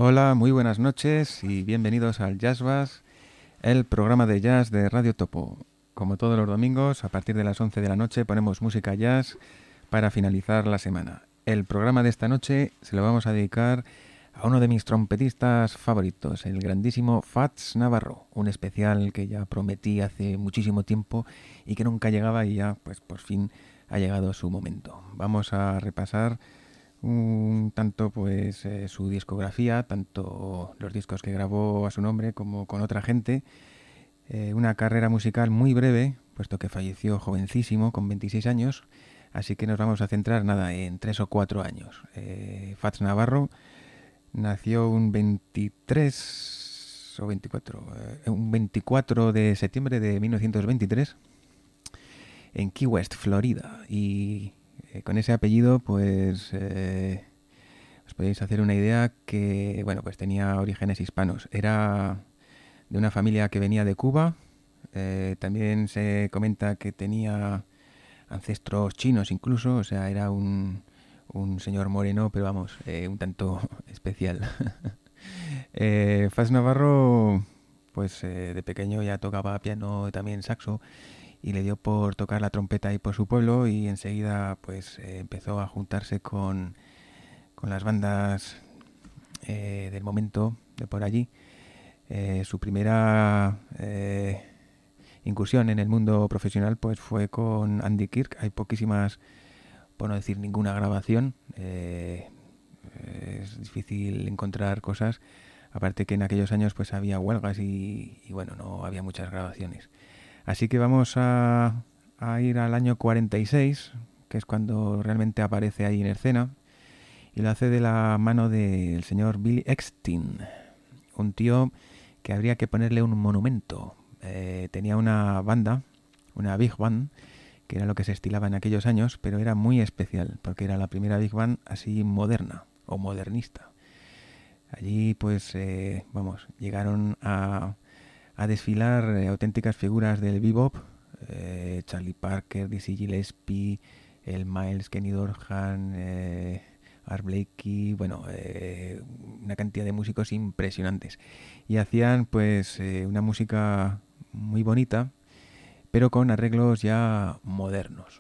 Hola, muy buenas noches y bienvenidos al Jazz Bass, el programa de jazz de Radio Topo. Como todos los domingos, a partir de las 11 de la noche ponemos música jazz para finalizar la semana. El programa de esta noche se lo vamos a dedicar a uno de mis trompetistas favoritos, el grandísimo Fats Navarro, un especial que ya prometí hace muchísimo tiempo y que nunca llegaba y ya pues por fin ha llegado su momento. Vamos a repasar un tanto pues su discografía, tanto los discos que grabó a su nombre como con otra gente, una carrera musical muy breve, puesto que falleció jovencísimo, con 26 años, así que nos vamos a centrar nada en 3 o 4 años. Fats Navarro nació un 23 o 24, un 24 de septiembre de 1923 en Key West, Florida, y con ese apellido pues os podéis hacer una idea que bueno, pues tenía orígenes hispanos. Era de una familia que venía de Cuba. También se comenta que tenía ancestros chinos incluso, o sea, era un señor moreno, pero vamos, un tanto especial. Fats Navarro pues de pequeño ya tocaba piano y también saxo, y le dio por tocar la trompeta ahí por su pueblo, y enseguida pues empezó a juntarse con las bandas del momento de por allí. Su primera incursión en el mundo profesional pues fue con Andy Kirk. Hay poquísimas, por no decir ninguna, grabación. Es difícil encontrar cosas, aparte que en aquellos años pues había huelgas y bueno, no había muchas grabaciones. Así que vamos a ir al año 46, que es cuando realmente aparece ahí en escena, y lo hace de la mano del señor Billy Eckstine, un tío que habría que ponerle un monumento. Tenía una banda, una big band, que era lo que se estilaba en aquellos años, pero era muy especial, porque era la primera big band así moderna o modernista. Allí pues, llegaron a desfilar auténticas figuras del bebop, Charlie Parker, Dizzy Gillespie, el Miles, Kenny Dorham, Art Blakey, bueno, una cantidad de músicos impresionantes. Y hacían pues una música muy bonita, pero con arreglos ya modernos.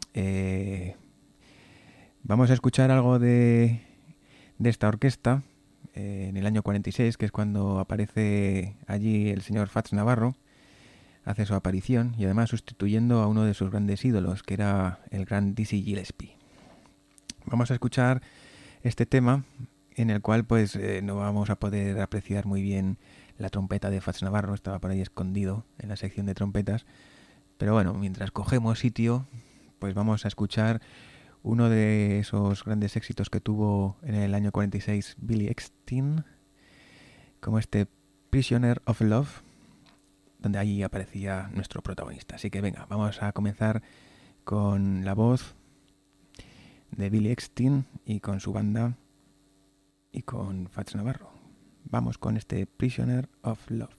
Vamos a escuchar algo de esta orquesta en el año 46, que es cuando aparece allí el señor Fats Navarro, hace su aparición, y además sustituyendo a uno de sus grandes ídolos, que era el gran Dizzy Gillespie. Vamos a escuchar este tema, en el cual pues no vamos a poder apreciar muy bien la trompeta de Fats Navarro, estaba por ahí escondido en la sección de trompetas, pero bueno, mientras cogemos sitio, pues vamos a escuchar uno de esos grandes éxitos que tuvo en el año 46 Billy Eckstine, como este Prisoner of Love, donde ahí aparecía nuestro protagonista. Así que venga, vamos a comenzar con la voz de Billy Eckstine y con su banda y con Fats Navarro. Vamos con este Prisoner of Love.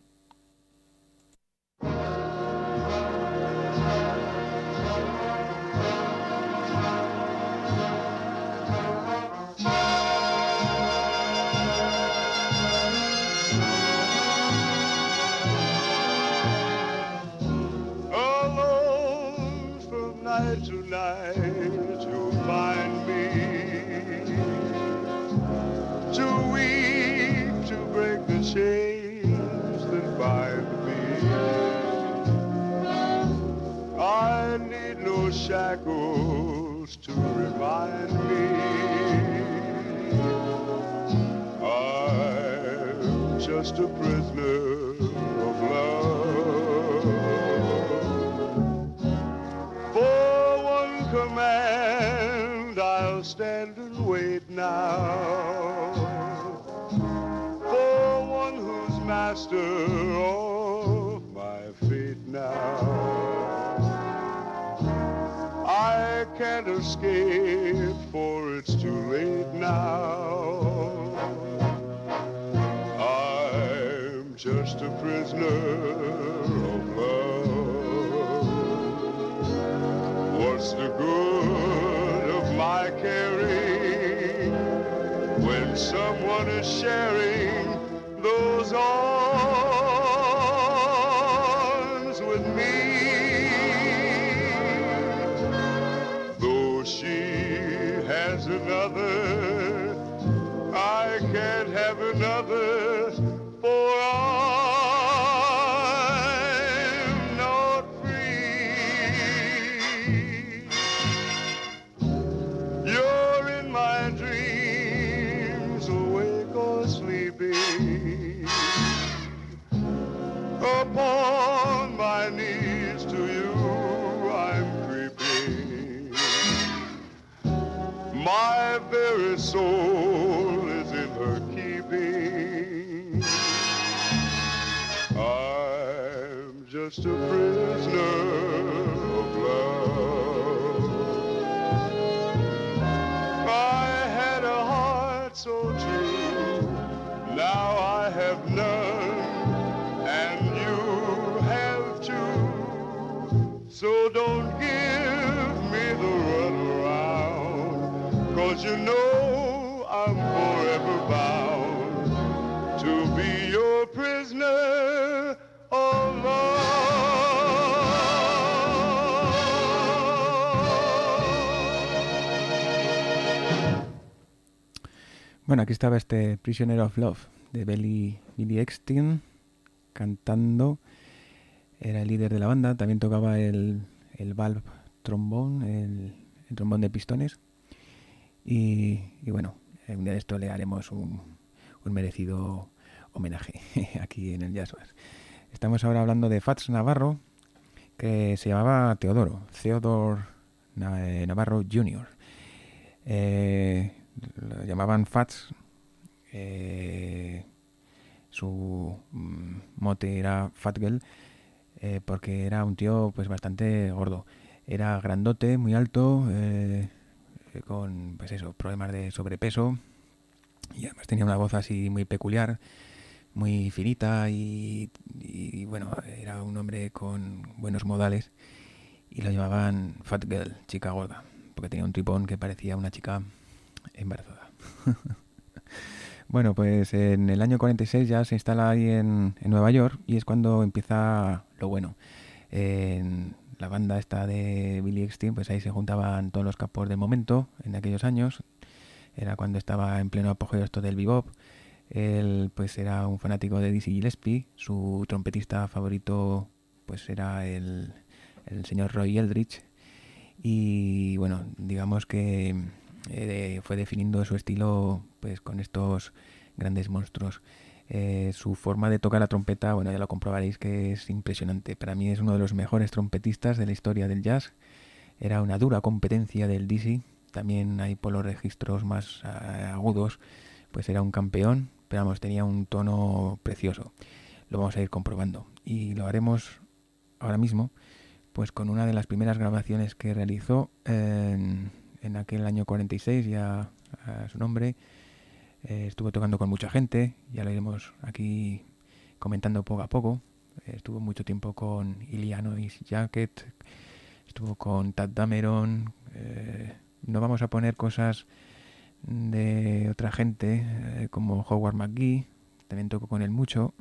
Tonight you'll find me too weak to break the chains that bind me. I need no shackles to remind me I'm just a prisoner of love. Command, I'll stand and wait now for one who's master of my fate now. I can't escape, for it's too late now. I'm just a prisoner of love. What's the good of my caring when someone on is sharing those arms with me. Though she has another, I can't have another, for I'm not free. You're in my dreams, awake or sleeping. Upon my knees to you I'm creeping. My very soul is in her keeping. I'm just a prisoner of love. I had a heart so true, now I have none, and you have too. So don't give me the runaround, 'cause you know I'm forever bound to be your prisoner of love. Bueno, aquí estaba este Prisoner of Love de Billy Eckstine cantando. Era el líder de la banda, también tocaba el valve trombón, el trombón de pistones. Y bueno, un día de esto le haremos un merecido homenaje aquí en el Jazz Bass. Estamos ahora hablando de Fats Navarro, que se llamaba Theodore Navarro Jr. Lo llamaban Fats. Su mote era Fat Girl, porque era un tío pues bastante gordo. Era grandote, muy alto, con pues eso, problemas de sobrepeso, y además tenía una voz así muy peculiar, muy finita y bueno, era un hombre con buenos modales y lo llamaban Fat Girl, chica gorda, porque tenía un tripón que parecía una chica embarazada. Bueno, pues en el año 46 ya se instala ahí en Nueva York, y es cuando empieza lo bueno. En la banda esta de Billy Eckstine, pues ahí se juntaban todos los capos del momento en aquellos años. Era cuando estaba en pleno apogeo esto del bebop. Él pues era un fanático de Dizzy Gillespie. Su trompetista favorito pues era el señor Roy Eldridge. Y bueno, digamos que fue definiendo su estilo pues con estos grandes monstruos. Su forma de tocar la trompeta, bueno, ya lo comprobaréis que es impresionante. Para mí es uno de los mejores trompetistas de la historia del jazz. Era una dura competencia del Dizzy. También hay por los registros más agudos, pues era un campeón, pero vamos, tenía un tono precioso. Lo vamos a ir comprobando y lo haremos ahora mismo pues con una de las primeras grabaciones que realizó en aquel año 46, ya a su nombre. Estuvo tocando con mucha gente, ya lo iremos aquí comentando poco a poco. Estuvo mucho tiempo con Illinois Jacket, estuvo con Tad Dameron. No vamos a poner cosas de otra gente como Howard McGhee, también tocó con él mucho,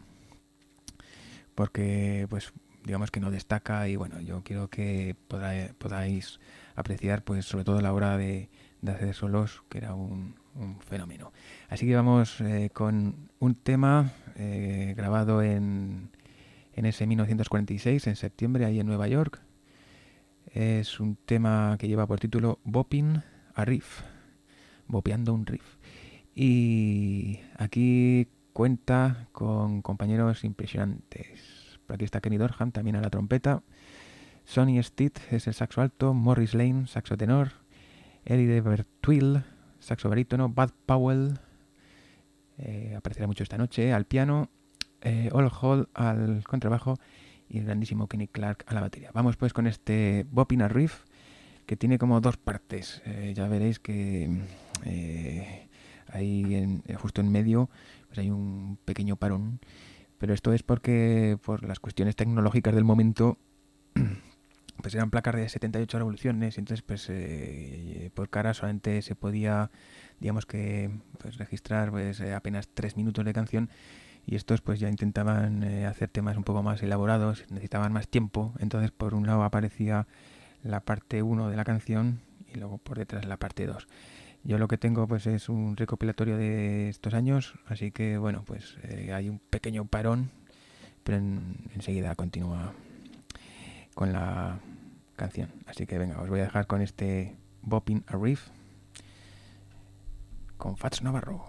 porque pues digamos que no destaca, y bueno, yo quiero que podáis apreciar pues sobre todo la hora de hacer solos, que era un fenómeno. Así que vamos con un tema grabado en ese 1946, en septiembre, ahí en Nueva York. Es un tema que lleva por título Bopping a Riff, bopeando un riff. Y aquí cuenta con compañeros impresionantes. Por aquí está Kenny Dorham, también a la trompeta. Sonny Stitt es el saxo alto. Morris Lane, saxo tenor. Eddie Devertwill, saxo barítono. Bud Powell, aparecerá mucho esta noche, al piano. Ol Hall al contrabajo. Y el grandísimo Kenny Clark a la batería. Vamos pues con este Bopping a Riff, que tiene como dos partes. Ya veréis que ahí justo en medio pues hay un pequeño parón, pero esto es porque por las cuestiones tecnológicas del momento pues eran placas de 78 revoluciones, y entonces pues por cara solamente se podía, digamos que, pues registrar pues apenas 3 minutos de canción, y estos pues ya intentaban hacer temas un poco más elaborados, necesitaban más tiempo. Entonces por un lado aparecía la parte 1 de la canción y luego por detrás la parte 2. Yo lo que tengo pues es un recopilatorio de estos años, así que bueno, pues hay un pequeño parón, pero enseguida continúa con la canción. Así que venga, os voy a dejar con este Bopping a Riff con Fats Navarro.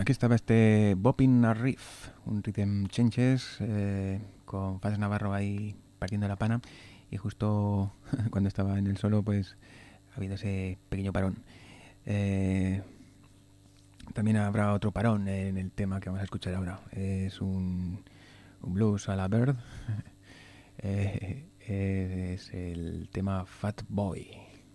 Aquí estaba este Bopping a Riff, un rhythm changes con Fats Navarro ahí partiendo la pana, y justo cuando estaba en el solo pues ha habido ese pequeño parón. También habrá otro parón en el tema que vamos a escuchar ahora. Es un blues a la Bird. Es el tema Fat Boy.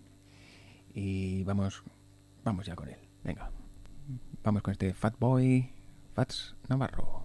Y vamos ya con él. Venga, vamos con este Fat Boy, Fats Navarro.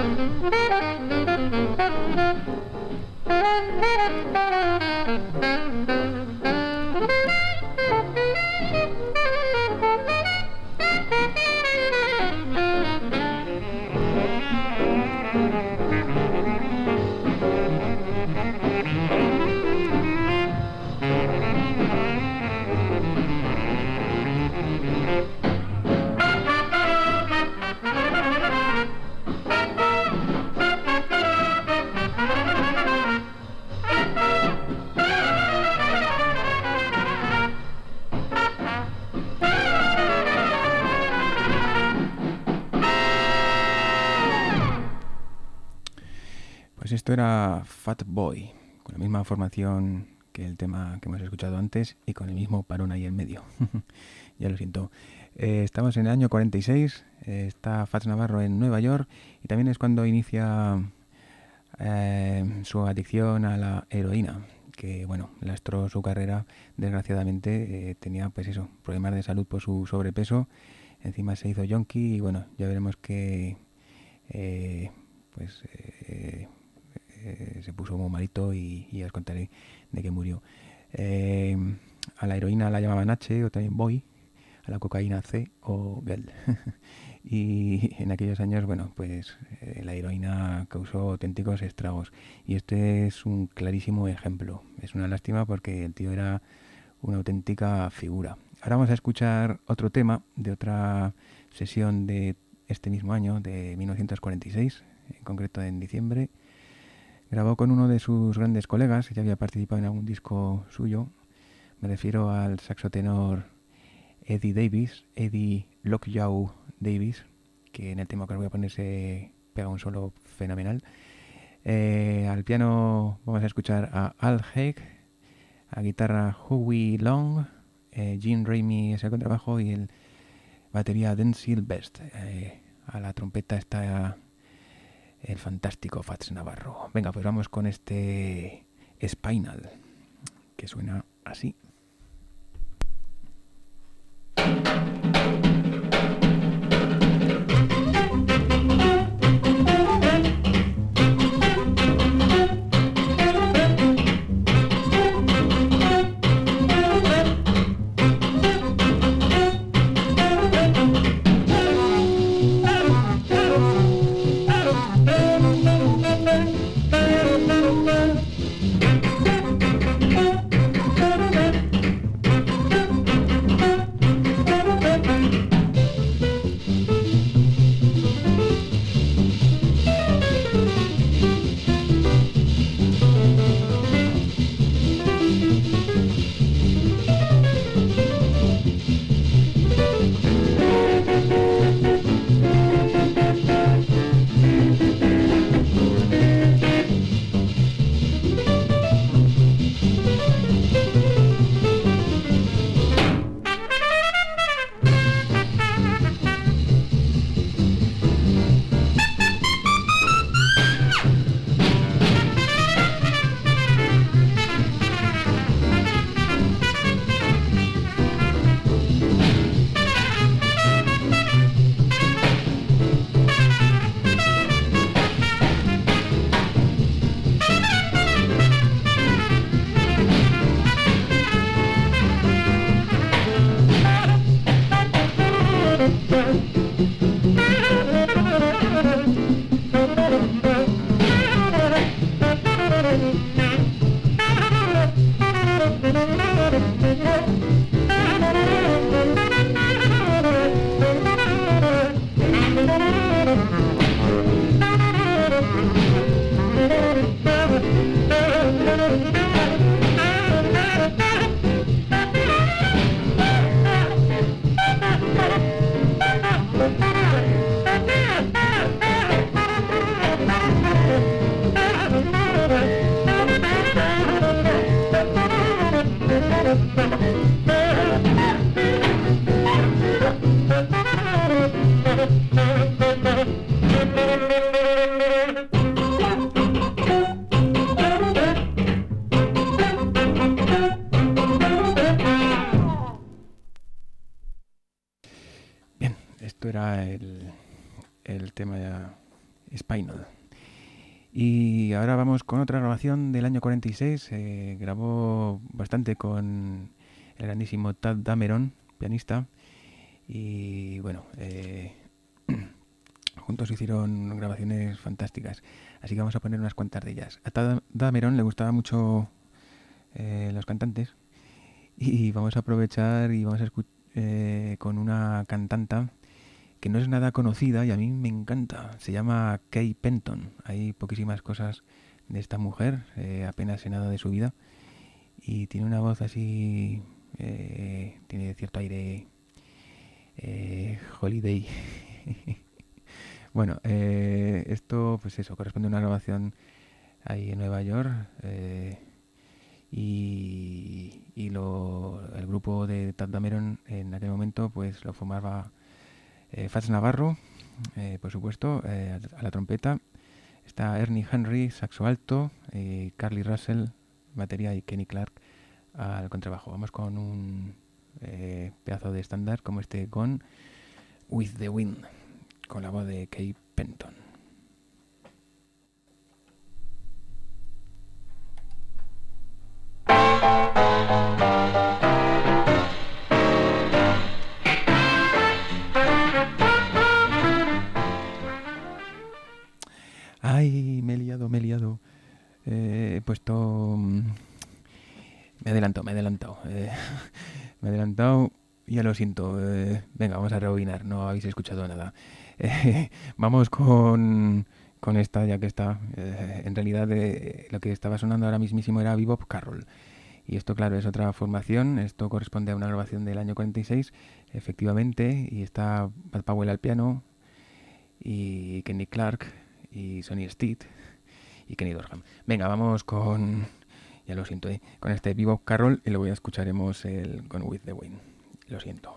Pues esto era Fat Boy, con la misma formación que el tema que hemos escuchado antes y con el mismo parón ahí en medio. Ya lo siento. Estamos en el año 46, está Fats Navarro en Nueva York y también es cuando inicia su adicción a la heroína, que bueno, lastró su carrera. Desgraciadamente tenía pues eso, problemas de salud por su sobrepeso, encima se hizo yonki y bueno, ya veremos que se puso muy malito y ya os contaré de qué murió. A la heroína la llamaban H o también Boy, a la cocaína C o Gel. Y en aquellos años, bueno, pues la heroína causó auténticos estragos. Y este es un clarísimo ejemplo. Es una lástima porque el tío era una auténtica figura. Ahora vamos a escuchar otro tema de otra sesión de este mismo año, de 1946, en concreto en diciembre. Grabó con uno de sus grandes colegas, ya había participado en algún disco suyo. Me refiero al saxotenor Eddie Lockjaw Davis, que en el tema que os voy a poner se pega un solo fenomenal. Al piano vamos a escuchar a Al Haig, a guitarra Howie Long, Gene Ramey es el contrabajo y el batería Denzil Best. A la trompeta está el fantástico Fats Navarro. Venga, pues vamos con este Spinal, que suena así. Spinal. Y ahora vamos con otra grabación del año 46. Grabó bastante con el grandísimo Tadd Dameron, pianista. Y bueno, juntos hicieron grabaciones fantásticas. Así que vamos a poner unas cuantas de ellas. A Tadd Dameron le gustaban mucho los cantantes. Y vamos a aprovechar y vamos a escuchar con una cantanta que no es nada conocida y a mí me encanta. Se llama Kay Penton. Hay poquísimas cosas de esta mujer, apenas sé nada de su vida. Y tiene una voz así, tiene cierto aire holiday. Bueno, esto, pues eso, corresponde a una grabación ahí en Nueva York. El grupo de Tadd Dameron en aquel momento pues lo formaba Fats Navarro, por supuesto, a la trompeta. Está Ernie Henry, saxo alto, Carly Russell, batería, y Kenny Clark al contrabajo. Vamos con un pedazo de estándar como este con With the Wind, con la voz de Kay Penton. Ay, me he liado. He puesto... Me he adelantado. Me he adelantado, ya lo siento. Venga, vamos a rebobinar, no habéis escuchado nada. Vamos con esta, ya que está. En realidad lo que estaba sonando ahora mismísimo era Bebop Carroll. Y esto, claro, es otra formación. Esto corresponde a una grabación del año 46, efectivamente. Y está Bud Powell al piano, y Kenny Clark, y Sonny Stitt, y Kenny Dorham. Venga, vamos con... Ya lo siento, con este Bebop Carroll, y luego ya escucharemos con With the Wind. Lo siento.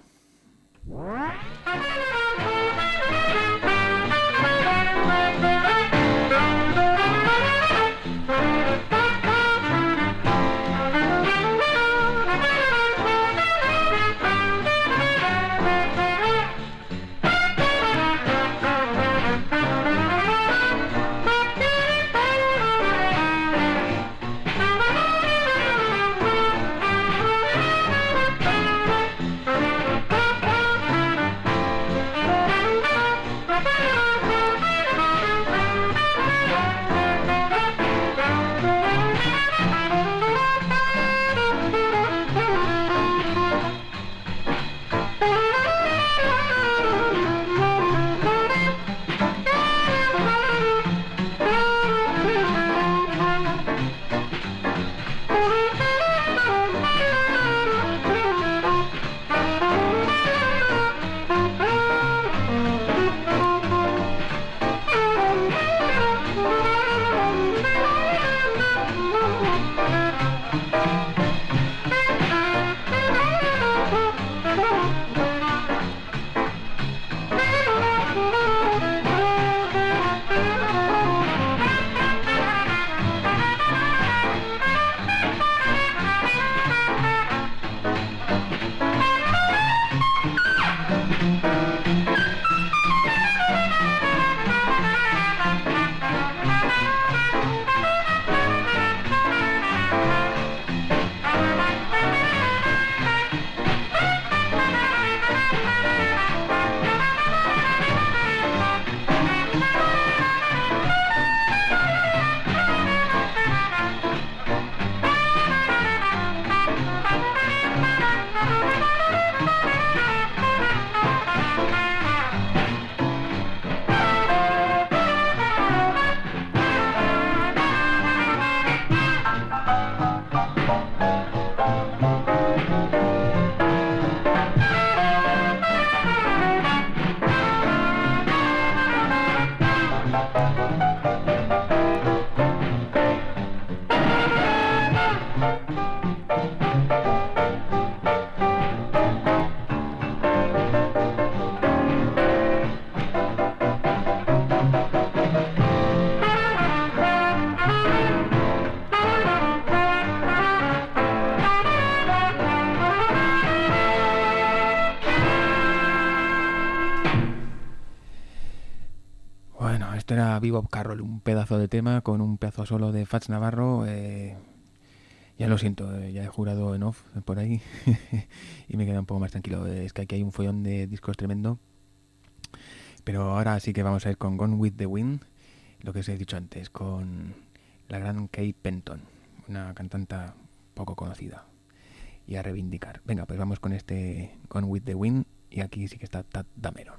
Esto era Bebop Carroll, un pedazo de tema con un pedazo solo de Fats Navarro. Ya lo siento, ya he jurado en off por ahí y me queda un poco más tranquilo. Es que aquí hay un follón de discos tremendo. Pero ahora sí que vamos a ir con Gone with the Wind, lo que os he dicho antes, con la gran Kate Penton, una cantante poco conocida y a reivindicar. Venga, pues vamos con este Gone with the Wind y aquí sí que está Tadd Dameron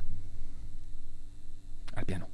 al piano.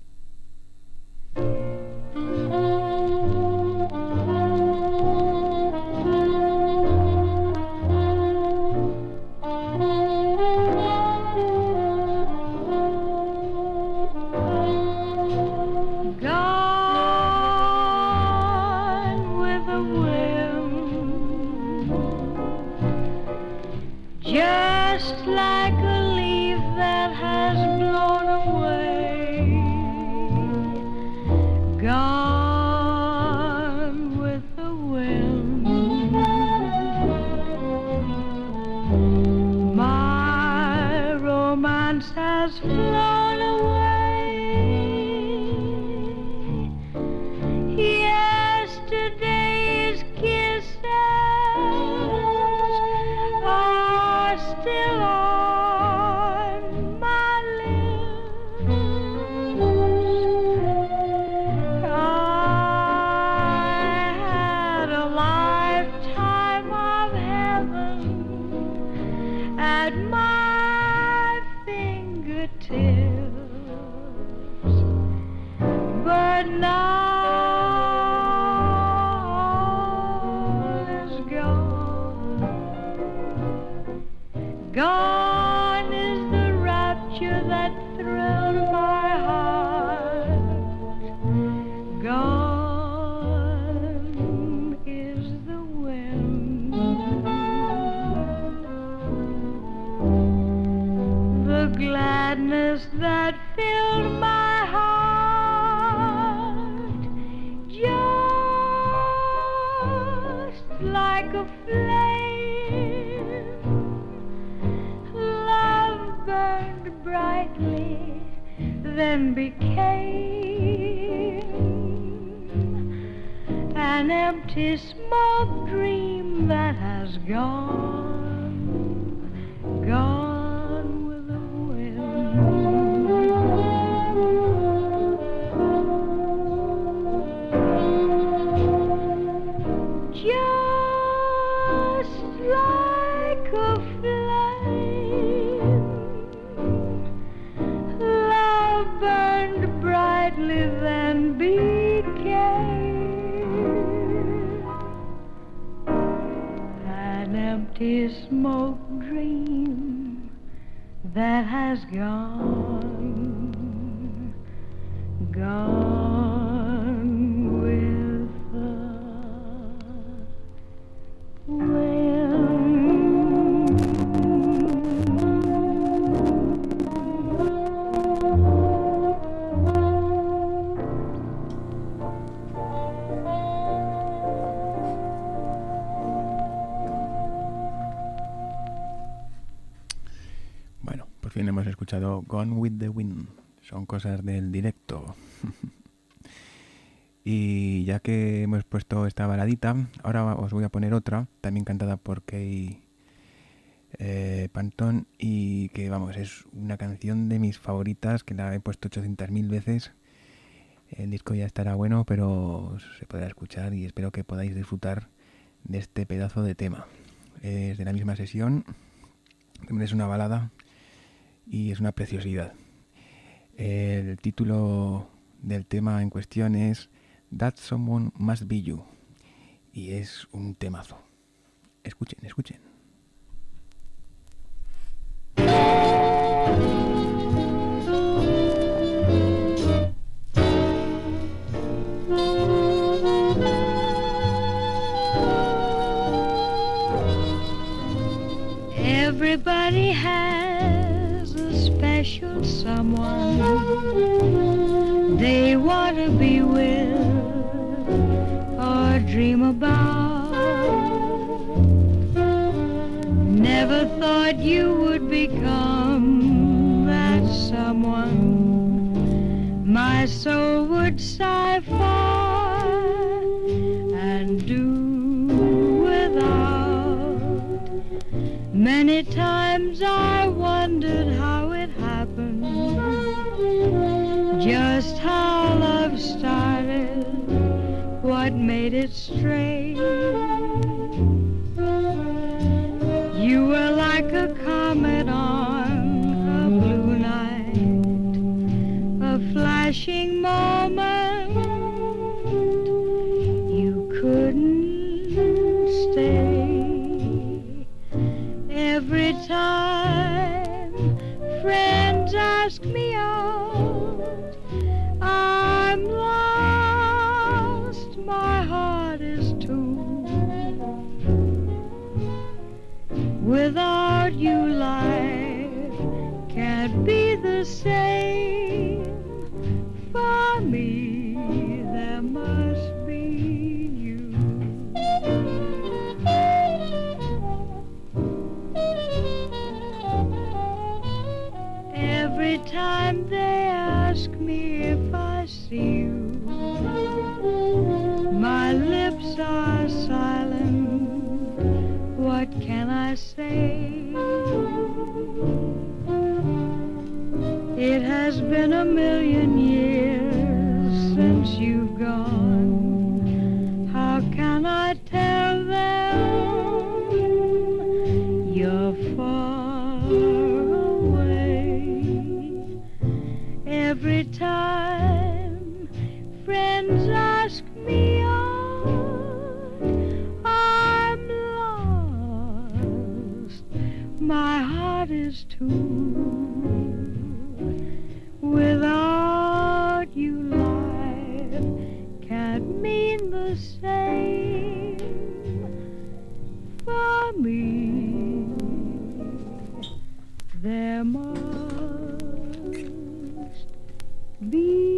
Then became an empty smoke dream that has gone with the wind. Just like a flame, love burned brightly, then became an empty smoke dream that has gone with the wind. Bueno, por fin hemos escuchado Gone with the Wind. Son cosas del directo. Y ya que hemos puesto esta baladita, ahora os voy a poner otra, también cantada por Kate Penton, y que vamos, es una canción de mis favoritas, que la he puesto 800.000 veces. El disco ya estará bueno, pero se podrá escuchar y espero que podáis disfrutar de este pedazo de tema. Es de la misma sesión, es una balada y es una preciosidad. El título del tema en cuestión es That Someone Must Be You y es un temazo. Escuchen, escuchen. Everybody has a special someone they want to be with or dream about. Never thought you would become that someone, my soul would sigh far and do without. Many times I wondered how it happened, just how love started, what made it stray. You were like a comet on a blue night, a flashing moment. You couldn't stay. Every time friends ask me out, I'm lost, my heart is too. Without you life can't be the same. For me there must be you. Every time they ask me if I see you, my lips are silent. What can I say? It has been a million years since you've gone. How can I tell them you're far away? Every time friends ask me out, I'm lost, my heart is too. Without you life can't mean the same. For me there must be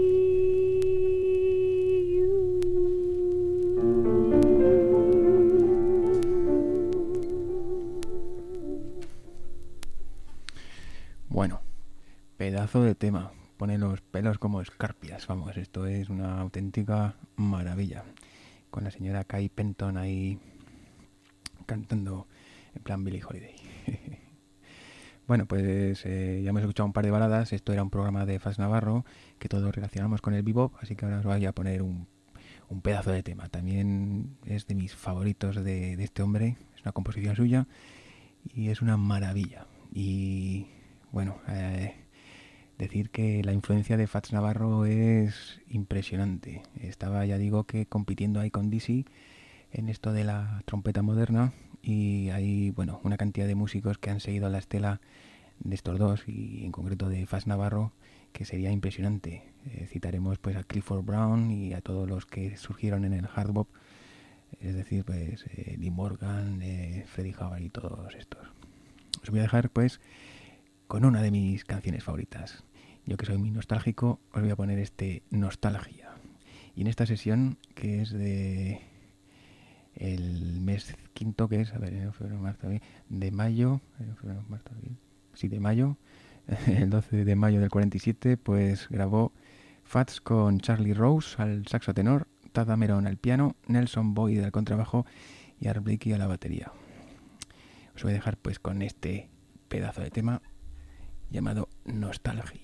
Bueno, pedazo de tema. Pone los pelos como escarpias. Vamos, esto es una auténtica maravilla. Con la señora Kai Penton ahí cantando en plan Billie Holiday. Bueno, pues ya hemos escuchado un par de baladas. Esto era un programa de Fats Navarro que todos relacionamos con el bebop, así que ahora os voy a poner un pedazo de tema. También es de mis favoritos de este hombre. Es una composición suya y es una maravilla. Y bueno, decir que la influencia de Fats Navarro es impresionante. Estaba, ya digo, que compitiendo ahí con Dizzy en esto de la trompeta moderna, y hay, bueno, una cantidad de músicos que han seguido la estela de estos dos, y en concreto de Fats Navarro, que sería impresionante. Citaremos pues a Clifford Brown y a todos los que surgieron en el hard bop, es decir, pues Lee Morgan, Freddie Hubbard y todos estos. Os voy a dejar pues con una de mis canciones favoritas. Yo que soy muy nostálgico, os voy a poner este Nostalgia. Y en esta sesión, que es de el mes quinto, que es, a ver, enero, febrero, marzo, abril, de mayo, febrero, marzo, abril, sí, de mayo, el 12 de mayo del 47, pues grabó Fats con Charlie Rose al saxo tenor, Tad Dameron al piano, Nelson Boyd al contrabajo y Art Blakey a la batería. Os voy a dejar pues con este pedazo de tema llamado Nostalgia.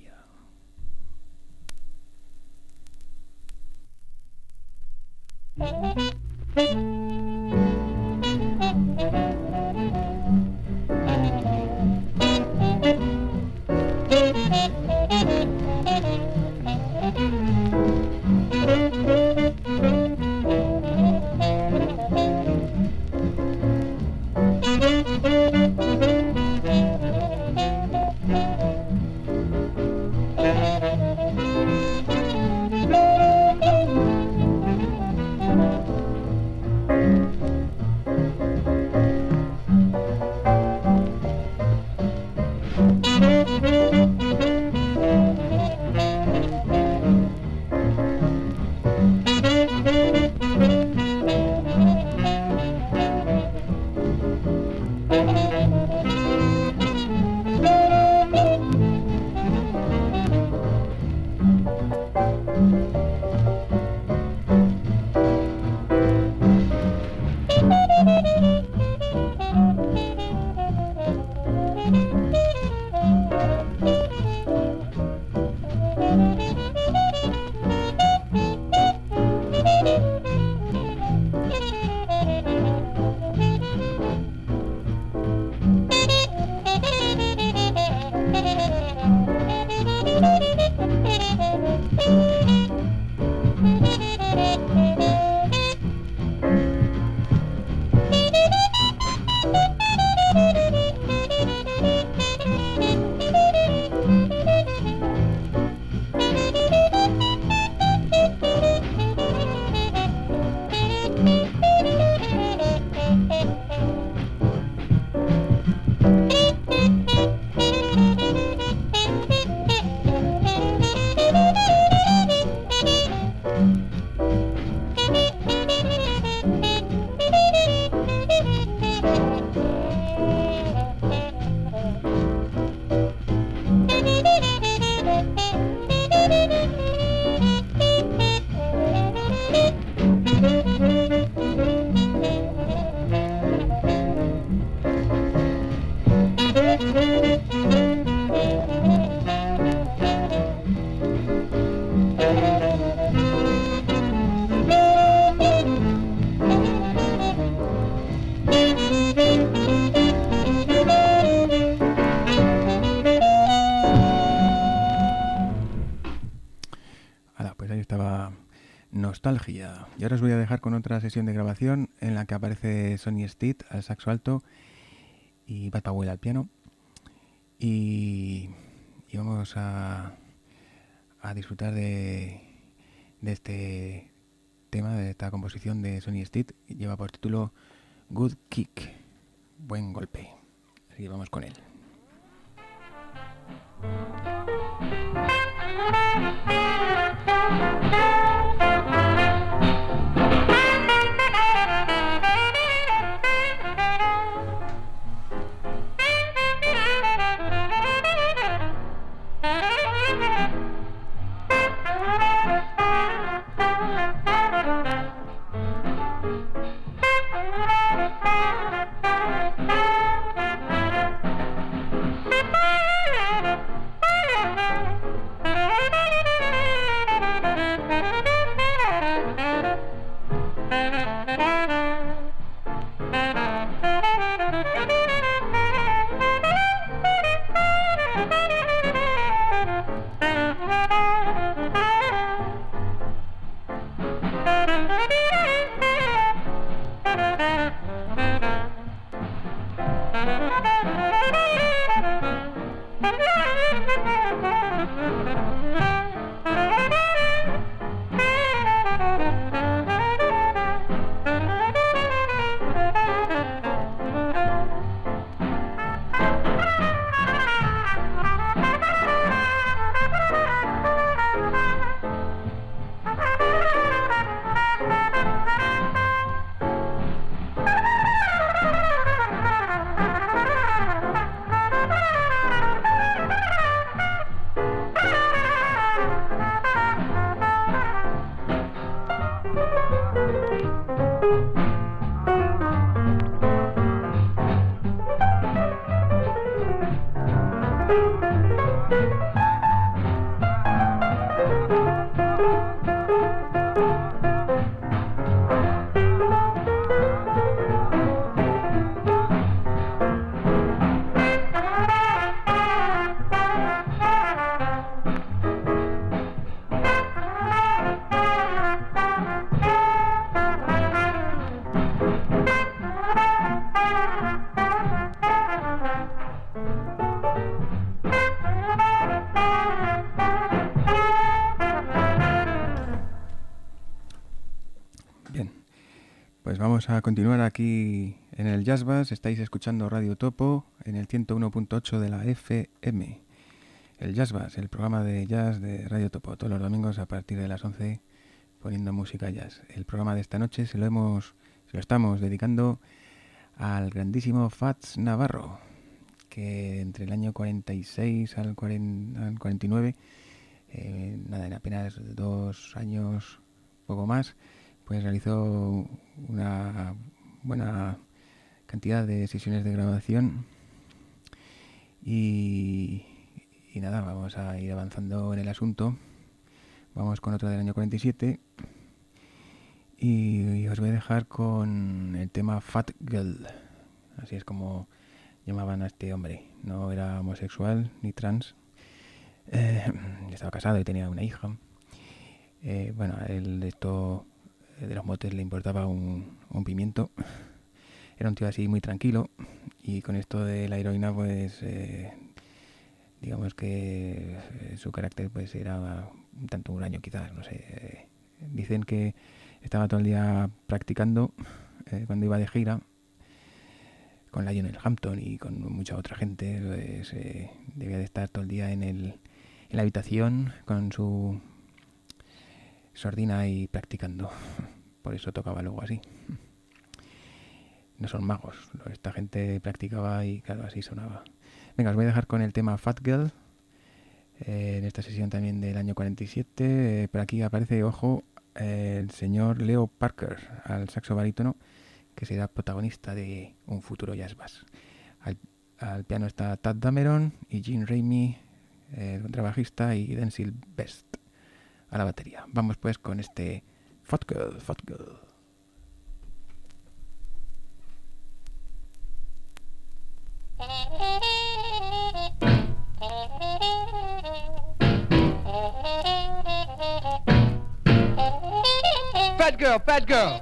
estaba Nostalgia. Y ahora os voy a dejar con otra sesión de grabación en la que aparece Sonny Stitt al saxo alto y Bud Powell al piano. Y vamos a disfrutar de este tema, de esta composición de Sonny Stitt. Lleva por título Good Kick, buen golpe. Así que vamos con él. Vamos a continuar aquí en el Jazz Bass. Estáis escuchando Radio Topo en el 101.8 de la FM. El Jazz Bass, el programa de jazz de Radio Topo, todos los domingos a partir de las 11 poniendo música jazz. El programa de esta noche se lo estamos dedicando al grandísimo Fats Navarro, que entre el año 46 al 49, en apenas 2 años, poco más, pues realizó una buena cantidad de sesiones de grabación y nada, vamos a ir avanzando en el asunto. Vamos con otra del año 47 y os voy a dejar con el tema Fat Girl, así es como llamaban a este hombre. No era homosexual ni trans, estaba casado y tenía una hija. Bueno, a él esto de los motes le importaba un pimiento. Era un tío así muy tranquilo y con esto de la heroína pues digamos que su carácter pues era un tanto huraño quizás, no sé. Dicen que estaba todo el día practicando cuando iba de gira con Lionel Hampton y con mucha otra gente, pues debía de estar todo el día en la habitación con su sordina y practicando. Por eso tocaba luego así. No son magos, esta gente practicaba y claro, así sonaba. Venga, os voy a dejar con el tema Fat Girl, en esta sesión también del año 47. Por aquí aparece, ojo, el señor Leo Parker al saxo barítono, que será protagonista de un futuro jazz bass. Al piano está Tad Dameron y Gene Ramey, el contrabajista, y Denzil Best a la batería. Vamos pues con este Fat Girl, Fat Girl. Fat girl, fat girl.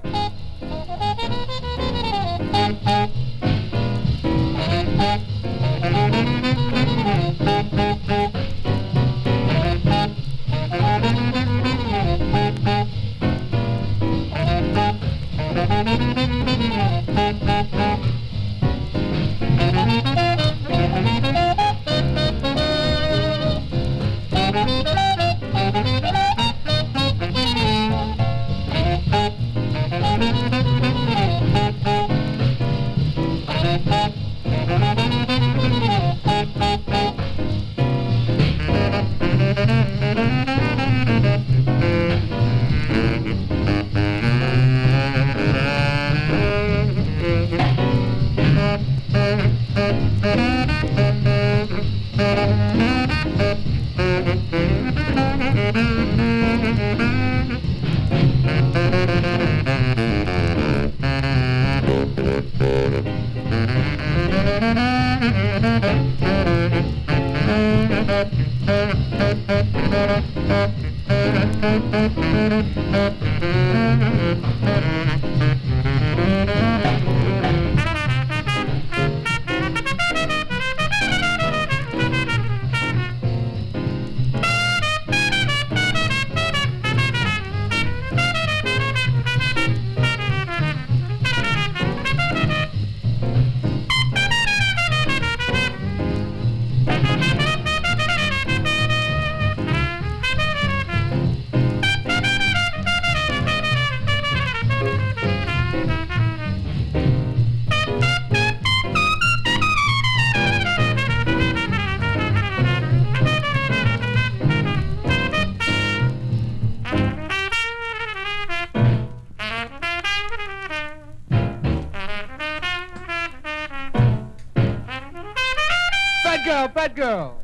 Fat girl.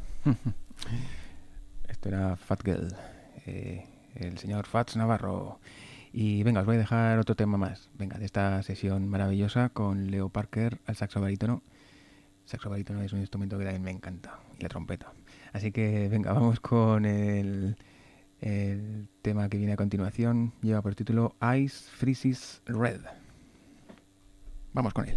Esto era Fat Girl, el señor Fats Navarro. Y venga, os voy a dejar otro tema más. Venga, de esta sesión maravillosa con Leo Parker al saxo barítono. Saxo barítono es un instrumento que también me encanta, y la trompeta. Así que venga, vamos con el tema que viene a continuación. Lleva por título Ice Freezes Red. Vamos con él.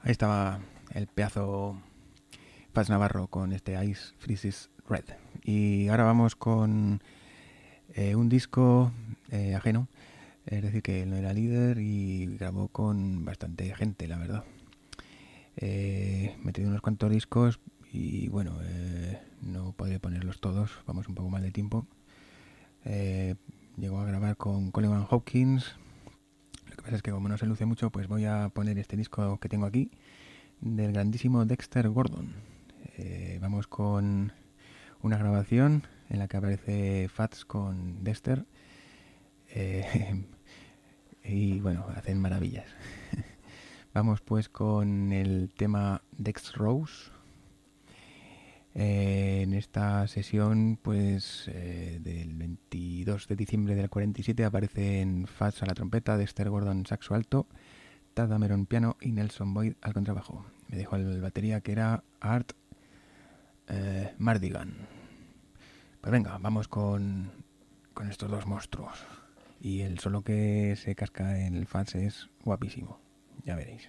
Ahí estaba el pedazo Fats Navarro con este Ice Freezes Red. Y ahora vamos con un disco ajeno, es decir, que él no era líder y grabó con bastante gente, la verdad. Me he traído unos cuantos discos y bueno, no podré ponerlos todos, vamos un poco mal de tiempo. Llegó a grabar con Coleman Hawkins. Lo que pasa es que como no se luce mucho, pues voy a poner este disco que tengo aquí del grandísimo Dexter Gordon. Vamos con una grabación en la que aparece Fats con Dexter y bueno, hacen maravillas. Vamos pues con el tema Dex Rose. En esta sesión pues del 22 de diciembre del 47 aparecen Fats a la trompeta, Dexter Gordon saxo alto, Tad Dameron piano y Nelson Boyd al contrabajo. Me dejó el batería que era Art Mardigan. Pues venga, vamos con estos dos monstruos. Y el solo que se casca en el Fats es guapísimo, ya veréis.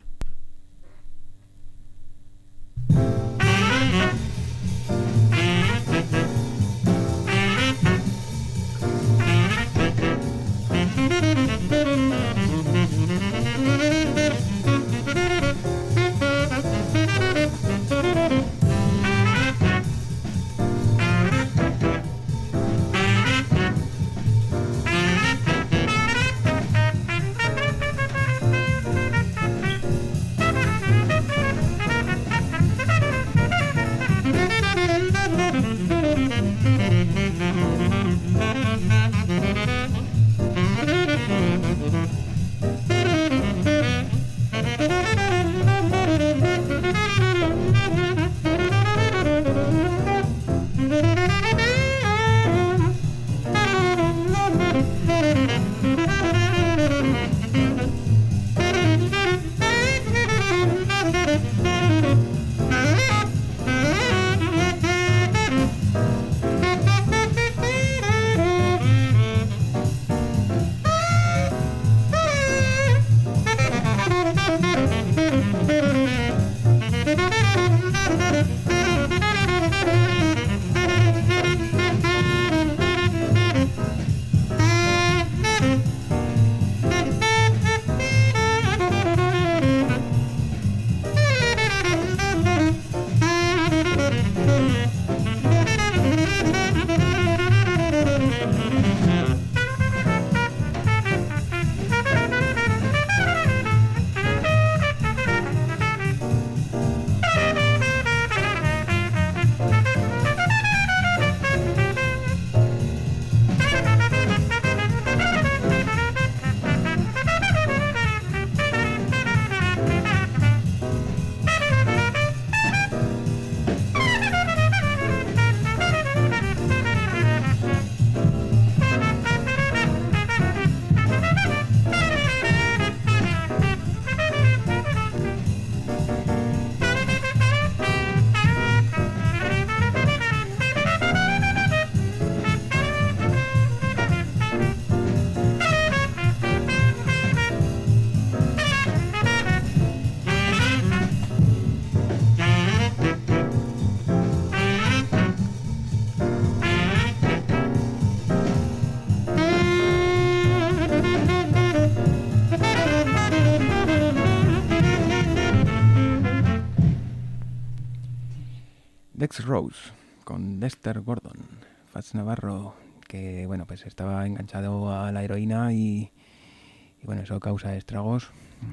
Dex Rose con Dexter Gordon, Fats Navarro, que bueno, pues estaba enganchado a la heroína y bueno, eso causa estragos.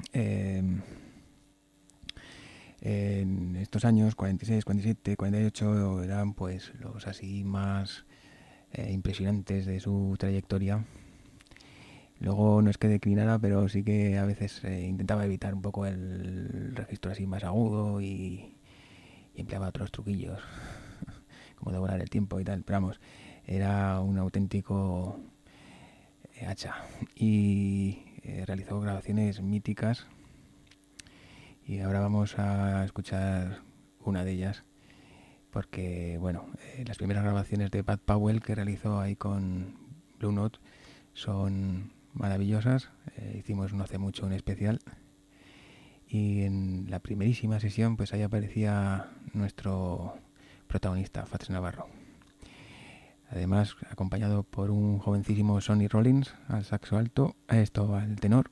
En estos años 46, 47, 48 eran pues los así más impresionantes de su trayectoria. Luego no es que declinara, pero sí que a veces intentaba evitar un poco el registro así más agudo y empleaba otros truquillos, como devorar el tiempo y tal. Pero vamos, era un auténtico hacha. Y realizó grabaciones míticas. Y ahora vamos a escuchar una de ellas. Porque, bueno, las primeras grabaciones de Bud Powell que realizó ahí con Blue Note son maravillosas. Hicimos no hace mucho un especial. Y en la primerísima sesión, pues ahí aparecía nuestro protagonista, Fats Navarro. Además, acompañado por un jovencísimo Sonny Rollins al saxo alto, al tenor.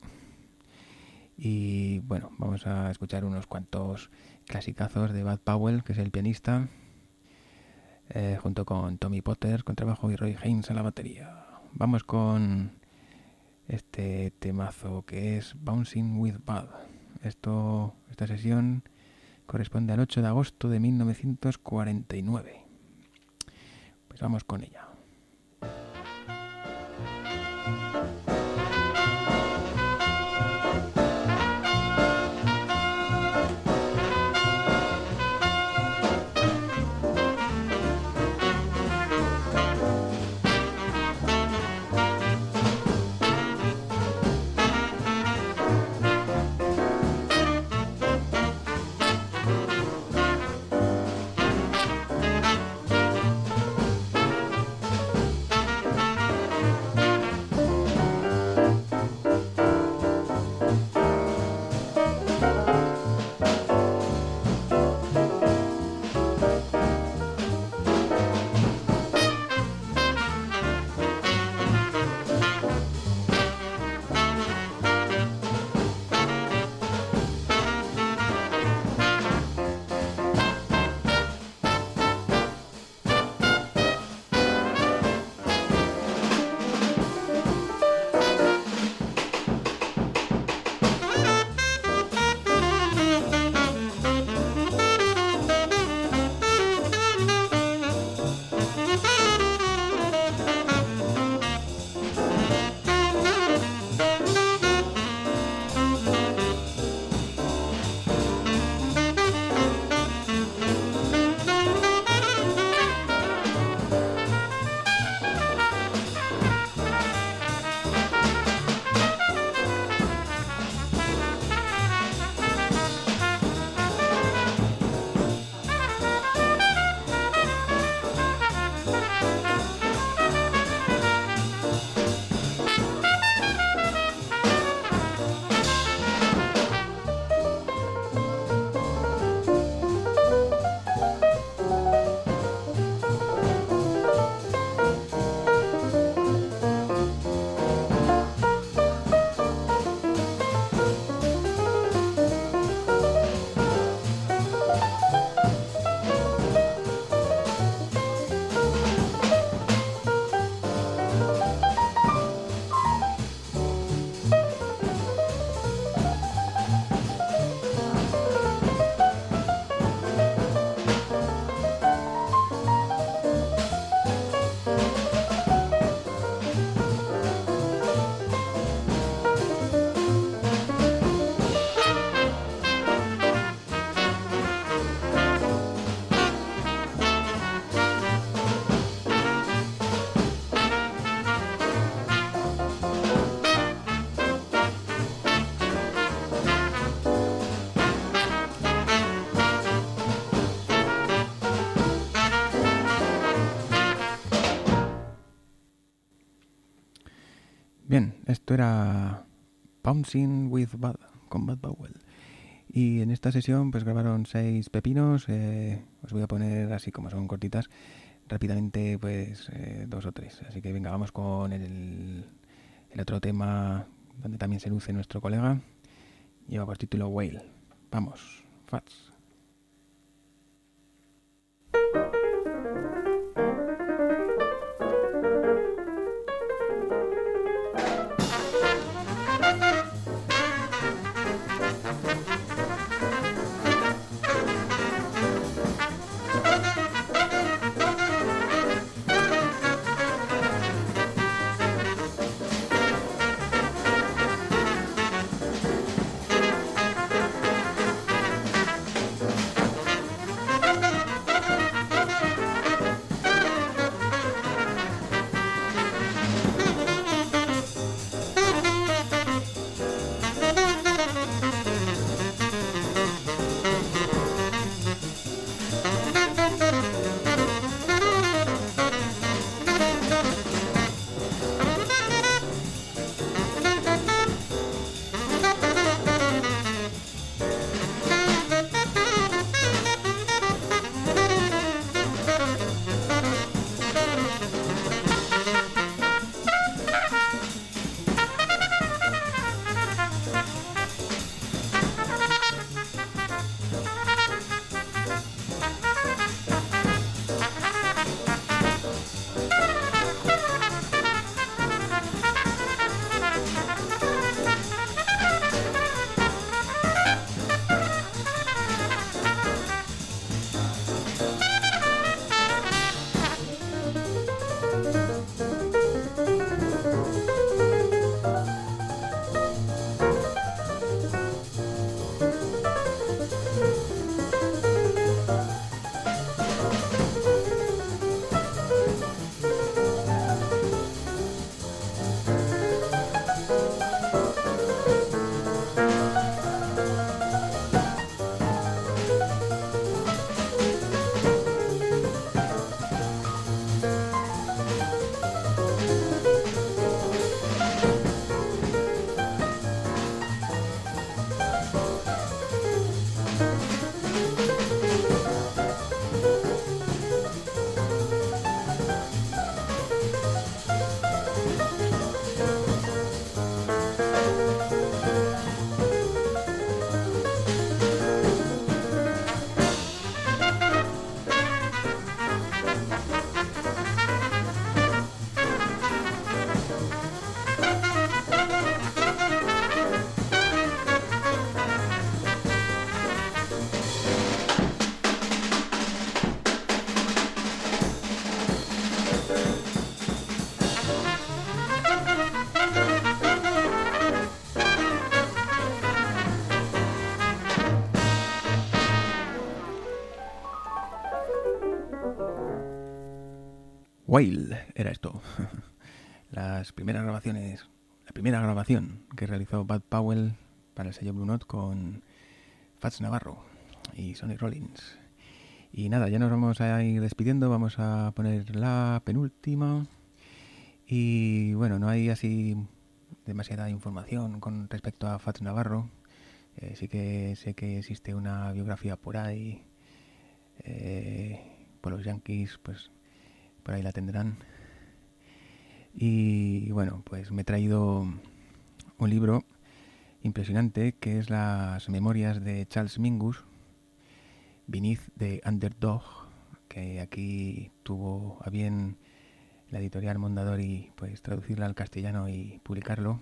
Y bueno, vamos a escuchar unos cuantos clasicazos de Bud Powell, que es el pianista, junto con Tommy Potter con trabajo y Roy Haynes a la batería. Vamos con este temazo que es Bouncing with Bud. Esta sesión corresponde al 8 de agosto de 1949. Pues vamos con ella. Bien, esto era Bouncing with Bud, con Bud Powell. Y en esta sesión pues grabaron 6 pepinos. Os voy a poner así como son cortitas, rápidamente pues 2 o 3. Así que venga, vamos con el otro tema donde también se luce nuestro colega. Lleva por título Whale. Vamos, Fats. Whale era esto. La primera grabación que realizó Bud Powell para el sello Blue Note con Fats Navarro y Sonny Rollins. Y nada, ya nos vamos a ir despidiendo, vamos a poner la penúltima. Y bueno, no hay así demasiada información con respecto a Fats Navarro. Sí que sé que existe una biografía por ahí, por los Yankees, pues por ahí la tendrán. Y bueno, pues me he traído un libro impresionante que es las memorias de Charles Mingus, Beneath the Underdog, que aquí tuvo a bien la editorial Mondadori pues traducirla al castellano y publicarlo.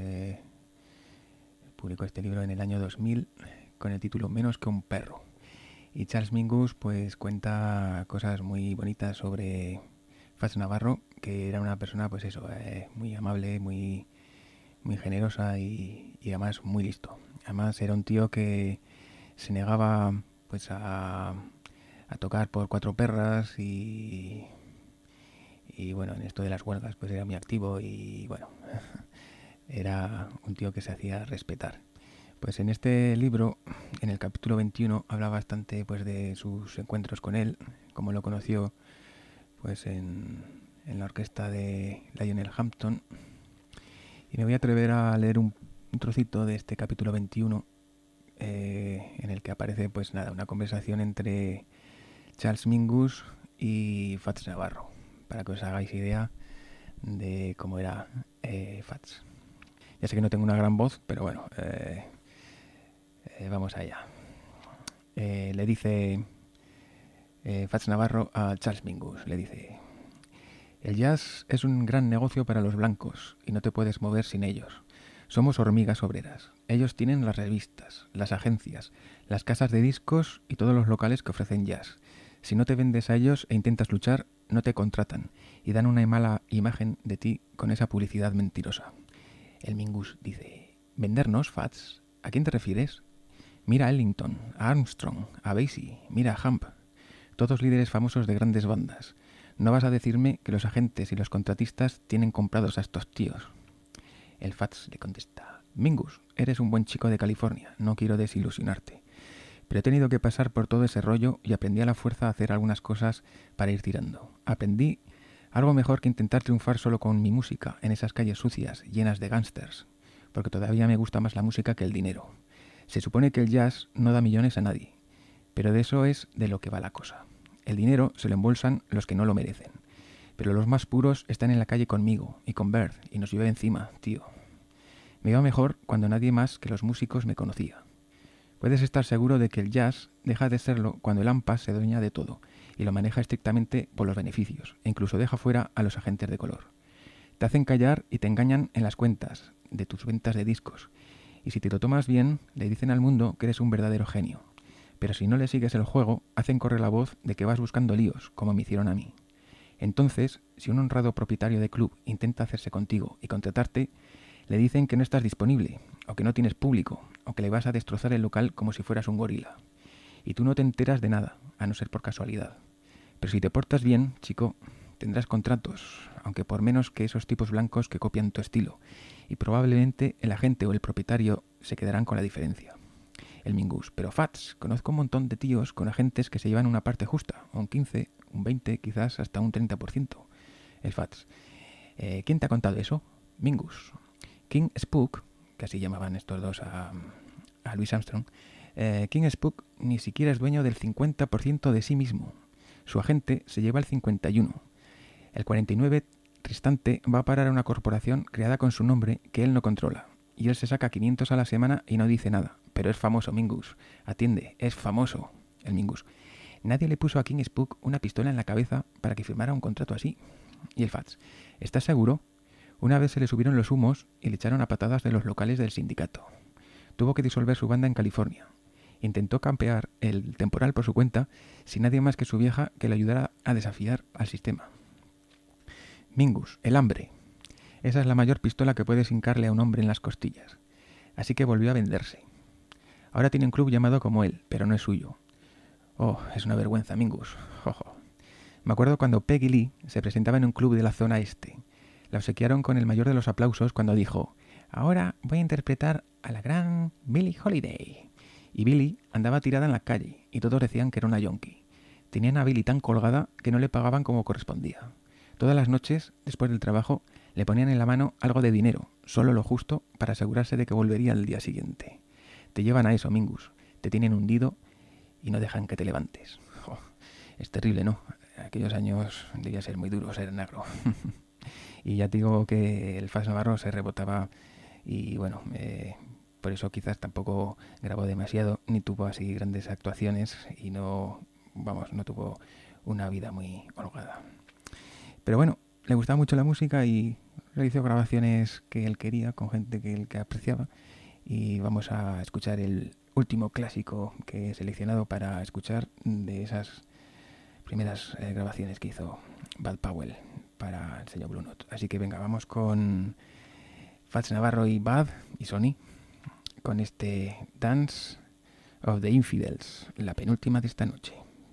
Publicó este libro en el año 2000 con el título Menos que un perro. Y Charles Mingus pues cuenta cosas muy bonitas sobre Fats Navarro, que era una persona pues eso, muy amable, muy generosa y además muy listo. Además era un tío que se negaba pues a tocar por cuatro perras y bueno, en esto de las huelgas pues era muy activo y bueno, era un tío que se hacía respetar. Pues en este libro, en el capítulo 21, habla bastante pues de sus encuentros con él, cómo lo conoció pues en la orquesta de Lionel Hampton. Y me voy a atrever a leer un trocito de este capítulo 21, en el que aparece pues nada, una conversación entre Charles Mingus y Fats Navarro, para que os hagáis idea de cómo era Fats. Ya sé que no tengo una gran voz, pero bueno, vamos allá. Le dice Fats Navarro a Charles Mingus, le dice: el jazz es un gran negocio para los blancos y no te puedes mover sin ellos. Somos hormigas obreras. Ellos tienen las revistas, las agencias, las casas de discos y todos los locales que ofrecen jazz. Si no te vendes a ellos e intentas luchar, no te contratan y dan una mala imagen de ti con esa publicidad mentirosa. El Mingus dice: ¿vendernos, Fats? ¿A quién te refieres? Mira a Ellington, a Armstrong, a Basie, mira a Hump. Todos líderes famosos de grandes bandas. No vas a decirme que los agentes y los contratistas tienen comprados a estos tíos. El Fats le contesta: Mingus, eres un buen chico de California, no quiero desilusionarte. Pero he tenido que pasar por todo ese rollo y aprendí a la fuerza a hacer algunas cosas para ir tirando. Aprendí algo mejor que intentar triunfar solo con mi música en esas calles sucias, llenas de gángsters, porque todavía me gusta más la música que el dinero. Se supone que el jazz no da millones a nadie, pero de eso es de lo que va la cosa. El dinero se lo embolsan los que no lo merecen, pero los más puros están en la calle conmigo y con Bert y nos llueve encima, tío. Me iba mejor cuando nadie más que los músicos me conocía. Puedes estar seguro de que el jazz deja de serlo cuando el AMPA se dueña de todo y lo maneja estrictamente por los beneficios e incluso deja fuera a los agentes de color. Te hacen callar y te engañan en las cuentas de tus ventas de discos y si te lo tomas bien le dicen al mundo que eres un verdadero genio. Pero si no le sigues el juego, hacen correr la voz de que vas buscando líos, como me hicieron a mí. Entonces, si un honrado propietario de club intenta hacerse contigo y contratarte, le dicen que no estás disponible, o que no tienes público, o que le vas a destrozar el local como si fueras un gorila. Y tú no te enteras de nada, a no ser por casualidad. Pero si te portas bien, chico, tendrás contratos, aunque por menos que esos tipos blancos que copian tu estilo, y probablemente el agente o el propietario se quedarán con la diferencia. El Mingus: pero Fats, conozco un montón de tíos con agentes que se llevan una parte justa, un 15, un 20, quizás hasta un 30%. El Fats: ¿quién te ha contado eso? Mingus: King Spook, que así llamaban estos dos a Louis Armstrong. King Spook ni siquiera es dueño del 50% de sí mismo. Su agente se lleva el 51%. El 49% restante va a parar a una corporación creada con su nombre que él no controla. Y él se saca 500 a la semana y no dice nada. Pero es famoso, Mingus. Atiende, es famoso. El Mingus: nadie le puso a King Spook una pistola en la cabeza para que firmara un contrato así. Y el Fats: ¿estás seguro? Una vez se le subieron los humos y le echaron a patadas de los locales del sindicato. Tuvo que disolver su banda en California. Intentó campear el temporal por su cuenta sin nadie más que su vieja que le ayudara a desafiar al sistema. Mingus: el hambre. Esa es la mayor pistola que puedes hincarle a un hombre en las costillas. Así que volvió a venderse. Ahora tiene un club llamado como él, pero no es suyo. Oh, es una vergüenza, Mingus. Jojo. Me acuerdo cuando Peggy Lee se presentaba en un club de la zona este. La obsequiaron con el mayor de los aplausos cuando dijo: «Ahora voy a interpretar a la gran Billie Holiday». Y Billie andaba tirada en la calle y todos decían que era una yonki. Tenían a Billie tan colgada que no le pagaban como correspondía. Todas las noches, después del trabajo, le ponían en la mano algo de dinero, solo lo justo para asegurarse de que volvería al día siguiente. Te llevan a eso, Mingus. Te tienen hundido y no dejan que te levantes. Oh, es terrible, ¿no? Aquellos años debía ser muy duro ser negro. Y ya te digo que el Fats Navarro se rebotaba y bueno, por eso quizás tampoco grabó demasiado, ni tuvo así grandes actuaciones y no tuvo una vida muy holgada. Pero bueno, le gustaba mucho la música y realizó grabaciones que él quería con gente que él apreciaba. Y vamos a escuchar el último clásico que he seleccionado para escuchar de esas primeras grabaciones que hizo Bud Powell para el sello Blue Note. Así que venga, vamos con Fats Navarro y Bud y Sonny con este Dance of the Infidels, la penúltima de esta noche.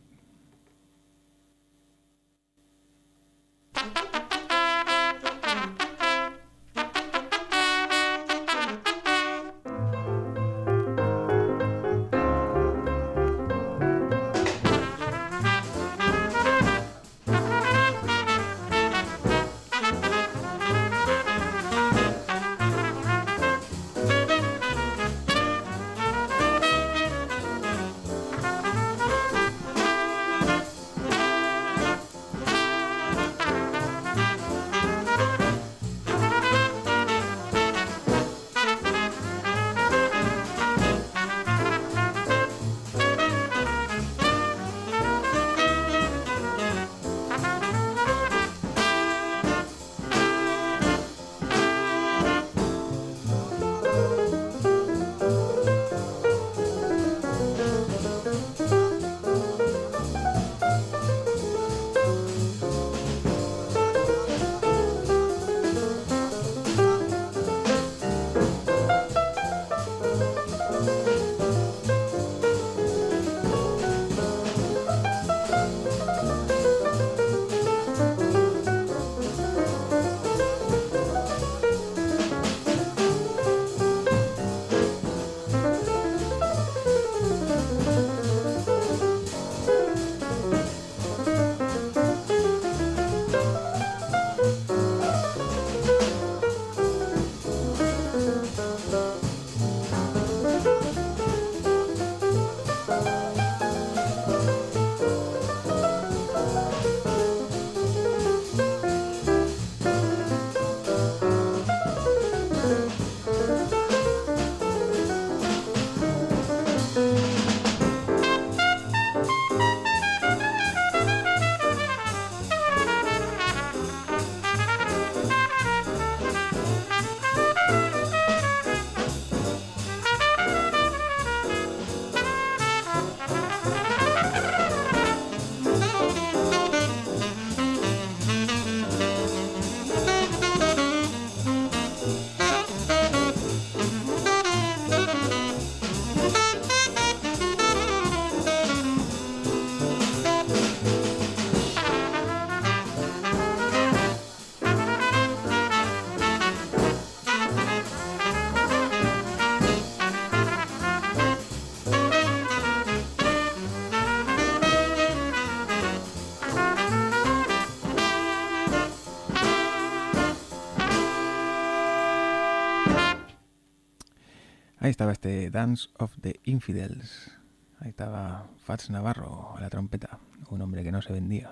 Ahí estaba este Dance of the Infidels. Ahí estaba Fats Navarro a la trompeta, un hombre que no se vendía.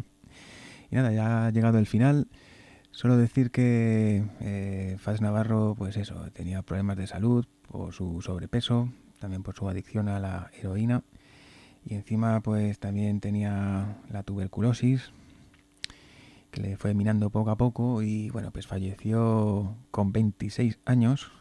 Y nada, ya ha llegado el final. Solo decir que Fats Navarro, pues eso, tenía problemas de salud por su sobrepeso, también por su adicción a la heroína. Y encima pues también tenía la tuberculosis, que le fue minando poco a poco y bueno, pues falleció con 26 años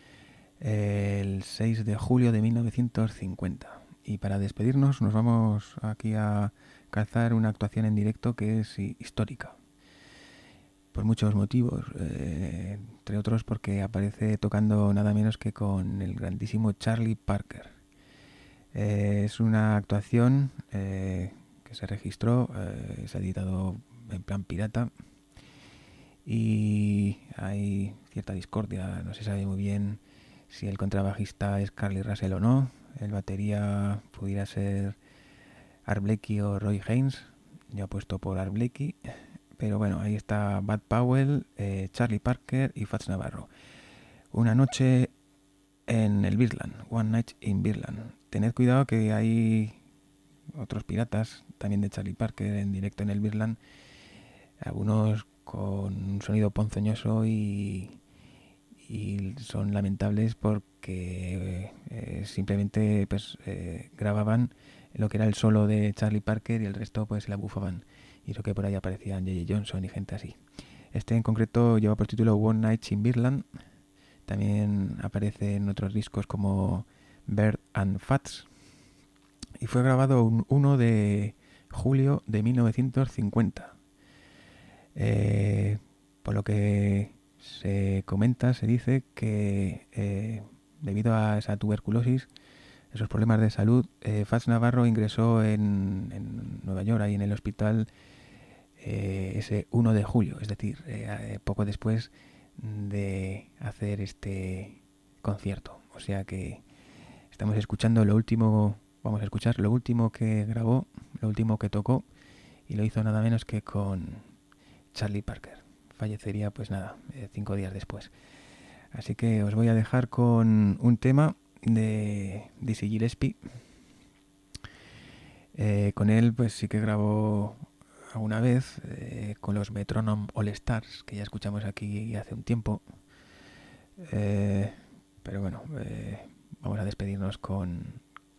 el 6 de julio de 1950. Y para despedirnos nos vamos aquí a calzar una actuación en directo que es histórica. Por muchos motivos, entre otros porque aparece tocando nada menos que con el grandísimo Charlie Parker. Es una actuación que se registró, se ha editado en plan pirata y hay cierta discordia, no se sabe muy bien si el contrabajista es Carly Russell o no, el batería pudiera ser Art Blakey o Roy Haynes, yo apuesto por Art Blakey, pero bueno, ahí está Bud Powell, Charlie Parker y Fats Navarro. Una noche en el Birdland, One Night in Birdland. Tened cuidado que hay otros piratas, también de Charlie Parker, en directo en el Birdland, algunos con un sonido ponzoñoso y son lamentables porque simplemente pues grababan lo que era el solo de Charlie Parker y el resto pues la bufaban, y eso que por ahí aparecían J.J. Johnson y gente así. Este en concreto lleva por título One Night in Birdland. También aparece en otros discos como Bird and Fats y fue grabado un 1 de julio de 1950. Por lo que se comenta, se dice que debido a esa tuberculosis, esos problemas de salud, Fats Navarro ingresó en Nueva York, ahí en el hospital, ese 1 de julio, es decir, poco después de hacer este concierto. O sea que estamos escuchando lo último, vamos a escuchar lo último que grabó, lo último que tocó, y lo hizo nada menos que con Charlie Parker. Fallecería pues nada, 5 días después. Así que os voy a dejar con un tema de Dizzy Gillespie. Con él pues sí que grabó alguna vez con los Metronome All Stars, que ya escuchamos aquí hace un tiempo. Pero bueno, vamos a despedirnos con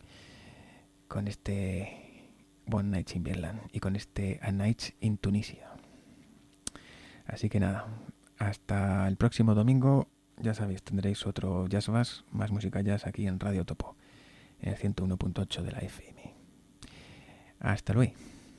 este One Night in Birdland y con este A Night in Tunisia. Así que nada, hasta el próximo domingo. Ya sabéis, tendréis otro Jazz Bass, más música jazz aquí en Radio Topo, en el 101.8 de la FM. Hasta luego.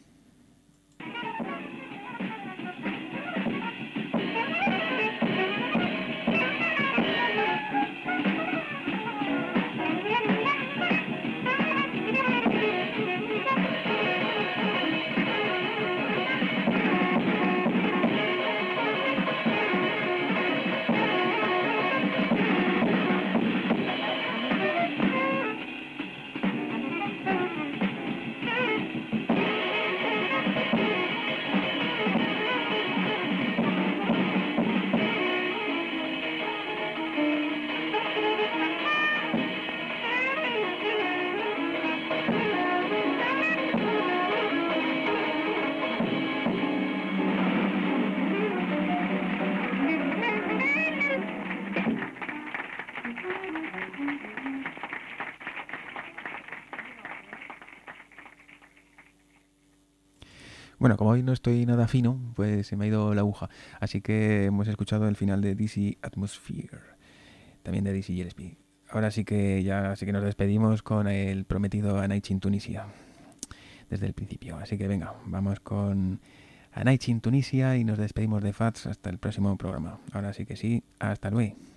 Bueno, como hoy no estoy nada fino, pues se me ha ido la aguja. Así que hemos escuchado el final de Dizzy Atmosphere, también de Dizzy Gillespie. Ahora sí que nos despedimos con el prometido A Night in Tunisia, desde el principio. Así que venga, vamos con A Night in Tunisia y nos despedimos de Fats hasta el próximo programa. Ahora sí que sí, hasta luego.